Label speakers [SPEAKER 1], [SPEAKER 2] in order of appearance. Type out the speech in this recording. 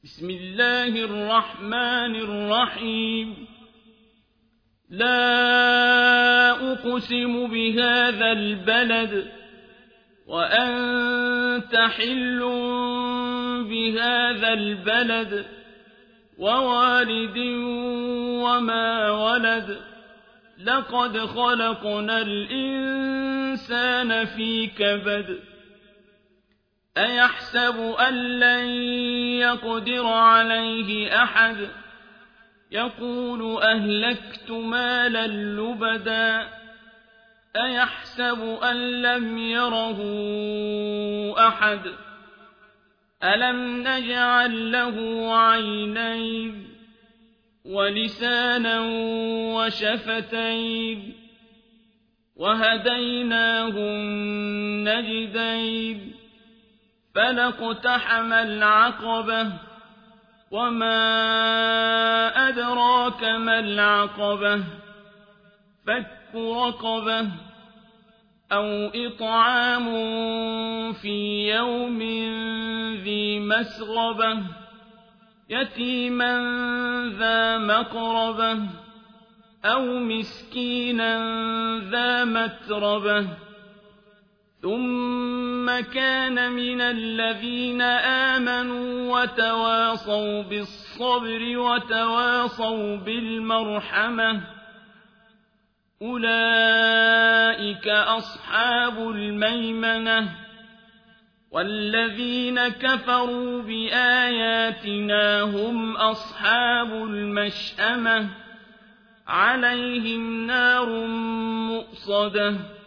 [SPEAKER 1] بسم الله الرحمن الرحيم لا أقسم بهذا البلد وأنت حل بهذا البلد ووالد وما ولد لقد خلقنا الإنسان في كبد أيحسب أن لن يقدر عليه أحد يقول أهلكت مالا لبدا أيحسب أن لم يره أحد ألم نجعل له عينين ولسانا وشفتين وهديناه النجدين فلاقتحم العقبة وما أدراك ما العقبة فك رقبة أو إطعام في يوم ذي مسغبة يتيما ذا مقربة أو مسكينا ذا متربة ثم كان من الذين آمنوا وتواصوا بالصبر وتواصوا بالمرحمة أولئك أصحاب الميمنة والذين كفروا بآياتنا هم أصحاب المشأمة عليهم نار مؤصدة